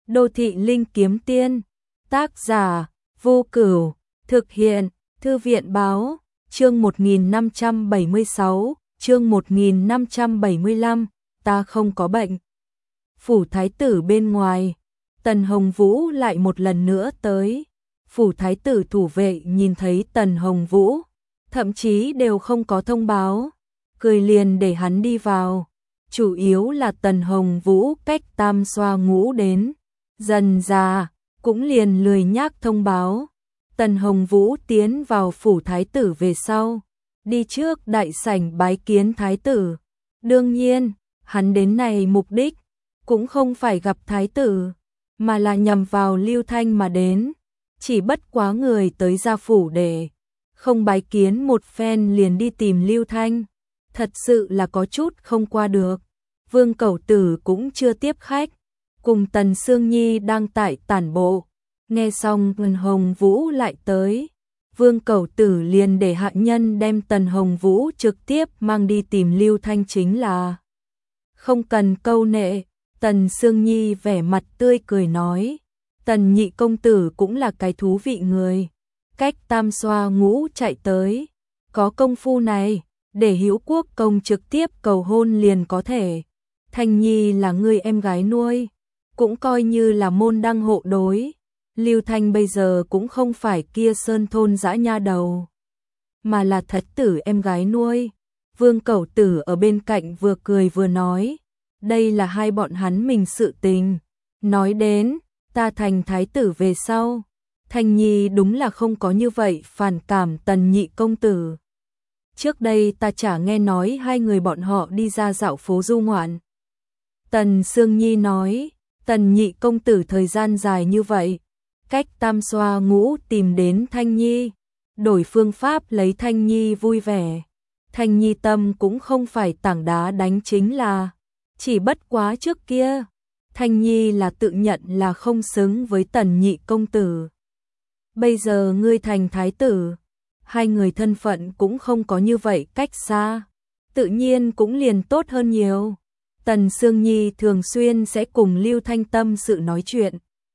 Đô thị linh kiếm tiên. Tác giả Vô Cửu. Thực hiện Thư viện báo. Chương 1576, chương 1575, ta không có bệnh. Phủ thái tử bên ngoài, Tần Hồng Vũ lại một lần nữa tới. Phủ thái tử thủ vệ nhìn thấy Tần Hồng Vũ, thậm chí đều không có thông báo, cười liền để hắn đi vào. Chủ yếu là Tần Hồng Vũ cách Tam Xoa Ngũ đến, dần già cũng liền lười nhác thông báo. Tần Hồng Vũ tiến vào phủ thái tử về sau, đi trước đại sảnh bái kiến thái tử. Đương nhiên, hắn đến này mục đích cũng không phải gặp thái tử, mà là nhằm vào Lưu Thanh mà đến. Chỉ bất quá người tới gia phủ để không bái kiến một phen liền đi tìm Lưu Thanh, thật sự là có chút không qua được. Vương Cẩu Tử cũng chưa tiếp khách, cùng Tần Sương Nhi đang tại tản bộ. Nghe xong Tần Hồng Vũ lại tới, Vương Cẩu Tử liền để hạ nhân đem Tần Hồng Vũ trực tiếp mang đi tìm Lưu Thanh chính là. Không cần câu nệ, Tần Sương Nhi vẻ mặt tươi cười nói, Tần nhị công tử cũng là cái thú vị người, cách Tam Xoa Ngũ chạy tới, có công phu này, để Hữu Quốc công trực tiếp cầu hôn liền có thể. Thanh Nhi là người em gái nuôi, cũng coi như là môn đăng hộ đối. Lưu Thanh bây giờ cũng không phải kia sơn thôn dã nha đầu, mà là thật tử em gái nuôi. Vương Cẩu Tử ở bên cạnh vừa cười vừa nói, đây là hai bọn hắn mình sự tình. Nói đến, ta thành thái tử về sau, Thanh Nhi đúng là không có như vậy phản cảm Tần nhị công tử. Trước đây ta chả nghe nói hai người bọn họ đi ra dạo phố du ngoạn. Tần Sương Nhi nói, Tần nhị công tử thời gian dài như vậy, cách Tam Xoa Ngũ tìm đến Thanh Nhi, đổi phương pháp lấy Thanh Nhi vui vẻ. Thanh Nhi tâm cũng không phải tảng đá đánh chính là, chỉ bất quá trước kia, Thanh Nhi là tự nhận là không xứng với Tần nhị công tử. Bây giờ ngươi thành thái tử, hai người thân phận cũng không có như vậy cách xa, tự nhiên cũng liền tốt hơn nhiều. Tần Sương Nhi thường xuyên sẽ cùng Lưu Thanh tâm sự nói chuyện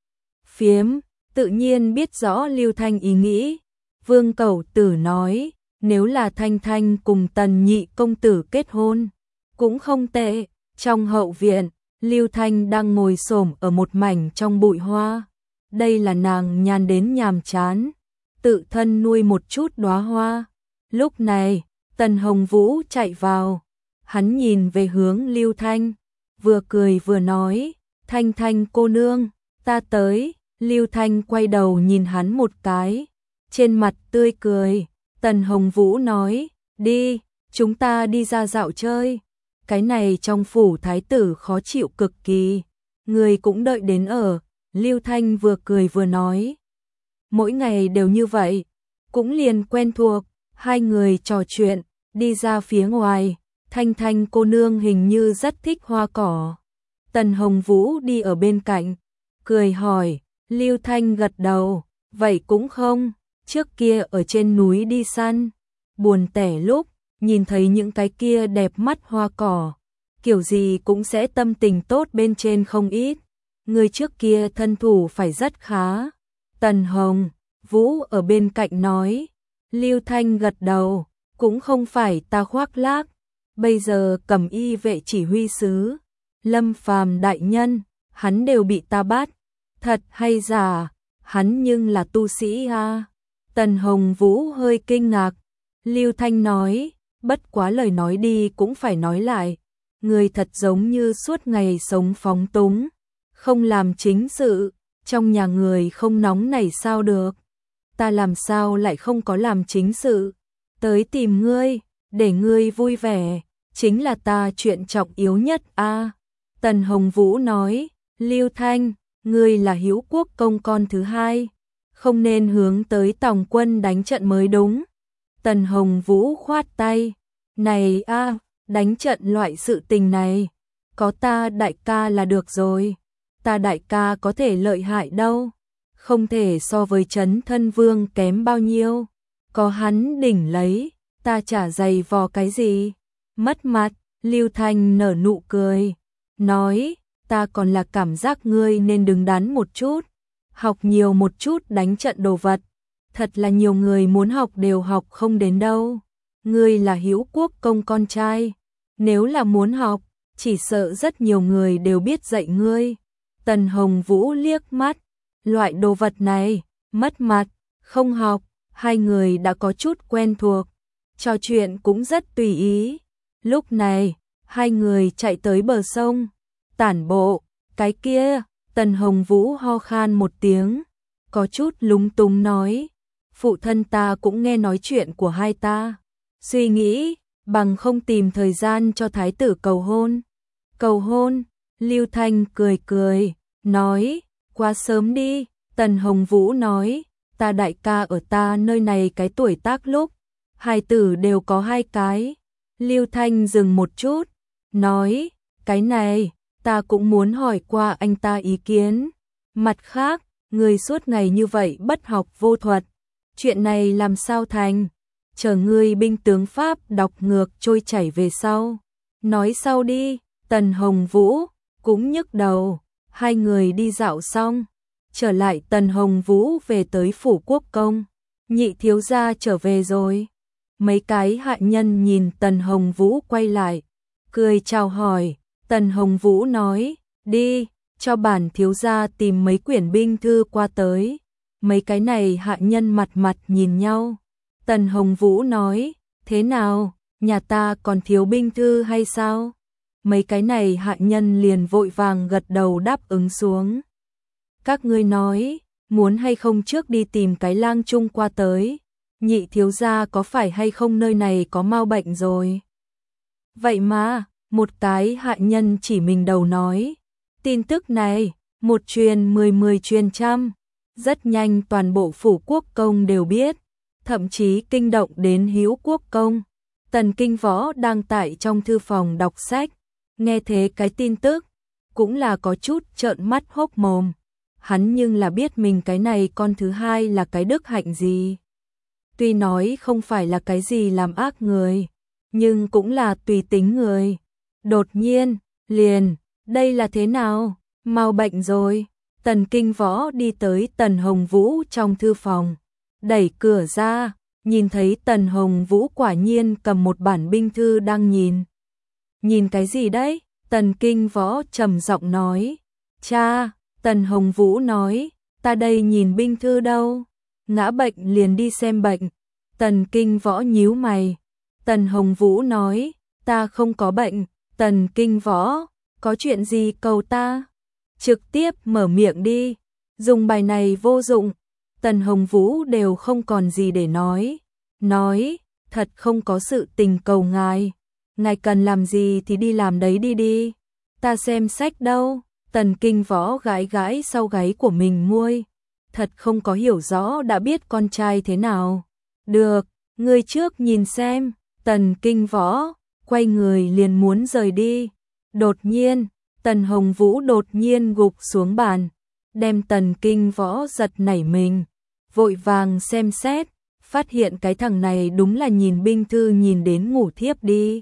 phiếm, tự nhiên biết rõ Lưu Thanh ý nghĩ. Vương Cẩu Tử nói, nếu là Thanh Thanh cùng Tần nhị công tử kết hôn, cũng không tệ. Trong hậu viện, Lưu Thanh đang ngồi xổm ở một mảnh trong bụi hoa. Đây là nàng nhàn đến nhàm chán, tự thân nuôi một chút đóa hoa. Lúc này, Tần Hồng Vũ chạy vào, hắn nhìn về hướng Lưu Thanh, vừa cười vừa nói, Thanh Thanh cô nương, ta tới. Lưu Thanh quay đầu nhìn hắn một cái, trên mặt tươi cười. Tần Hồng Vũ nói, đi, chúng ta đi ra dạo chơi. Cái này trong phủ thái tử khó chịu cực kỳ, người cũng đợi đến ở. Lưu Thanh vừa cười vừa nói, mỗi ngày đều như vậy, cũng liền quen thuộc. Hai người trò chuyện, đi ra phía ngoài. Thanh Thanh cô nương hình như rất thích hoa cỏ. Tần Hồng Vũ đi ở bên cạnh, cười hỏi. Lưu Thanh gật đầu, vậy cũng không, trước kia ở trên núi đi săn, buồn tẻ lúc, nhìn thấy những cái kia đẹp mắt hoa cỏ, kiểu gì cũng sẽ tâm tình tốt bên trên không ít. Người trước kia thân thủ phải rất khá. Tần Hồng Vũ ở bên cạnh nói. Lưu Thanh gật đầu, cũng không phải ta khoác lác, bây giờ Cẩm Y vệ chỉ huy sứ Lâm Phàm đại nhân, hắn đều bị ta bắt. Thật hay giả, hắn nhưng là tu sĩ ha. Tần Hồng Vũ hơi kinh ngạc. Lưu Thanh nói, bất quá lời nói đi cũng phải nói lại, người thật giống như suốt ngày sống phóng túng, không làm chính sự, trong nhà người không nóng nảy sao được. Ta làm sao lại không có làm chính sự, tới tìm ngươi, để ngươi vui vẻ, chính là ta chuyện trọng yếu nhất a. Tần Hồng Vũ nói, Lưu Thanh, ngươi là Hữu Quốc công con thứ hai, không nên hướng tới Tòng quân đánh trận mới đúng. Tần Hồng Vũ khoát tay, này a, đánh trận loại sự tình này, có ta đại ca là được rồi. Ta đại ca có thể lợi hại đâu, không thể so với Trấn Thân Vương kém bao nhiêu. Có hắn đỉnh lấy, ta chả giày vò cái gì. Mất mặt. Lưu Thanh nở nụ cười, nói, ta còn là cảm giác ngươi nên đứng đắn một chút, học nhiều một chút đánh trận đồ vật. Thật là nhiều người muốn học đều học không đến đâu. Ngươi là Hữu Quốc công con trai, nếu là muốn học, chỉ sợ rất nhiều người đều biết dạy ngươi. Tần Hồng Vũ liếc mắt, loại đồ vật này, mất mặt, không học, hai người đã có chút quen thuộc, trò chuyện cũng rất tùy ý. Lúc này, hai người chạy tới bờ sông, tản bộ, cái kia, Tần Hồng Vũ ho khan một tiếng, có chút lúng túng nói, phụ thân ta cũng nghe nói chuyện của hai ta, suy nghĩ, bằng không tìm thời gian cho thái tử cầu hôn. Cầu hôn, Lưu Thanh cười cười, nói, quá sớm đi. Tần Hồng Vũ nói, ta đại ca ở ta nơi này cái tuổi tác lúc, hài tử đều có 2 cái. Lưu Thanh dừng một chút, nói, cái này, ta cũng muốn hỏi qua anh ta ý kiến. Mặt khác, người suốt ngày như vậy bất học vô thuật, chuyện này làm sao thành, chờ ngươi binh tướng Pháp đọc ngược trôi chảy về sau. Nói sau đi, Tần Hồng Vũ cũng nhức đầu, hai người đi dạo xong. Trở lại Tần Hồng Vũ về tới phủ quốc công, nhị thiếu gia trở về rồi. Mấy cái hạ nhân nhìn Tần Hồng Vũ quay lại, cười chào hỏi. Tần Hồng Vũ nói, đi, cho bản thiếu gia tìm mấy quyển binh thư qua tới. Mấy cái này hạ nhân mặt mặt nhìn nhau. Tần Hồng Vũ nói, thế nào, nhà ta còn thiếu binh thư hay sao? Mấy cái này hạ nhân liền vội vàng gật đầu đáp ứng xuống. Các ngươi nói, muốn hay không trước đi tìm cái lang trung qua tới, nhị thiếu gia có phải hay không nơi này có mau bệnh rồi. Vậy mà, một cái hạ nhân chỉ mình đầu nói, tin tức này, một truyền 10 truyền trăm, rất nhanh toàn bộ phủ quốc công đều biết, thậm chí kinh động đến Hữu Quốc công. Tần Kinh Võ đang tại trong thư phòng đọc sách, nghe thế cái tin tức, cũng là có chút trợn mắt hốc mồm. Hắn nhưng là biết mình cái này con thứ hai là cái đức hạnh gì. Tuy nói không phải là cái gì làm ác người, nhưng cũng là tùy tính người. Đột nhiên, liền, đây là thế nào? Mau bệnh rồi. Tần Kinh Võ đi tới Tần Hồng Vũ trong thư phòng, đẩy cửa ra, nhìn thấy Tần Hồng Vũ quả nhiên cầm một bản binh thư đang nhìn. Nhìn cái gì đấy? Tần Kinh Võ trầm giọng nói. Cha, Tần Hồng Vũ nói, ta đây nhìn binh thư đâu, ngã bệnh liền đi xem bệnh. Tần Kinh Võ nhíu mày. Tần Hồng Vũ nói, ta không có bệnh. Tần Kinh Võ, có chuyện gì cầu ta? Trực tiếp mở miệng đi, dùng bài này vô dụng. Tần Hồng Vũ đều không còn gì để nói, thật không có sự tình cầu ngài. Ngài cần làm gì thì đi làm đấy đi, ta xem sách đâu. Tần Kinh Võ gãi gãi sau gáy của mình nguôi, thật không có hiểu rõ đã biết con trai thế nào. Được, ngươi trước nhìn xem. Tần Kinh Võ quay người liền muốn rời đi. Đột nhiên, Tần Hồng Vũ đột nhiên gục xuống bàn, đem Tần Kinh Võ giật nảy mình, vội vàng xem xét, phát hiện cái thằng này đúng là nhìn binh thư nhìn đến ngủ thiếp đi.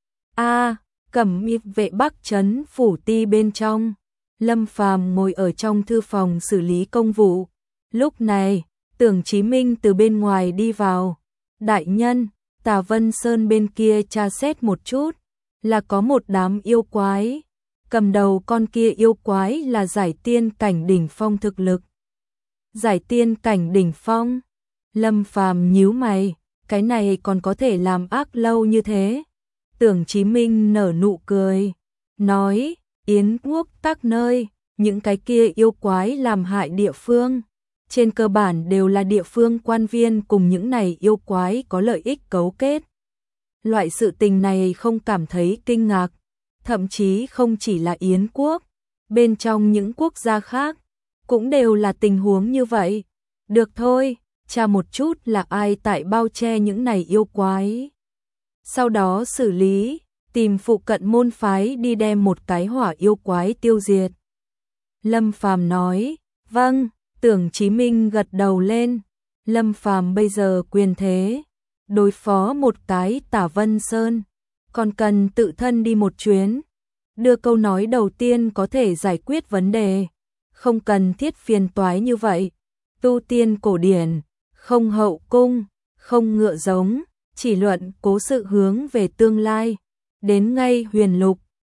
Cẩm Y vệ Bắc trấn phủ ti bên trong, Lâm Phàm ngồi ở trong thư phòng xử lý công vụ. Lúc này, Tưởng Chí Minh từ bên ngoài đi vào. Đại nhân, Tà Vân Sơn bên kia tra xét một chút, là có một đám yêu quái. Cầm đầu con kia yêu quái là giải tiên cảnh đỉnh phong thực lực. Giải tiên cảnh đỉnh phong? Lâm Phàm nhíu mày, cái này còn có thể làm ác lâu như thế? Tưởng Chí Minh nở nụ cười, nói, Yến Quốc các nơi, những cái kia yêu quái làm hại địa phương, trên cơ bản đều là địa phương quan viên cùng những này yêu quái có lợi ích cấu kết. Loại sự tình này không cảm thấy kinh ngạc, thậm chí không chỉ là Yến Quốc, bên trong những quốc gia khác, cũng đều là tình huống như vậy. Được thôi, tra một chút là ai tại bao che những này yêu quái. Sau đó xử lý, tìm phụ cận môn phái đi đem một cái hỏa yêu quái tiêu diệt. Lâm Phàm nói, vâng. Tưởng Chí Minh gật đầu lên. Lâm Phàm bây giờ quyền thế, đối phó một cái Tả Vân Sơn, còn cần tự thân đi một chuyến. đưa câu nói đầu tiên có thể giải quyết vấn đề. Không cần thiết phiền toái như vậy. Tu tiên cổ điển, không hậu cung, không ngựa giống, chỉ luận cố sự hướng về tương lai. Đến ngay huyền lục,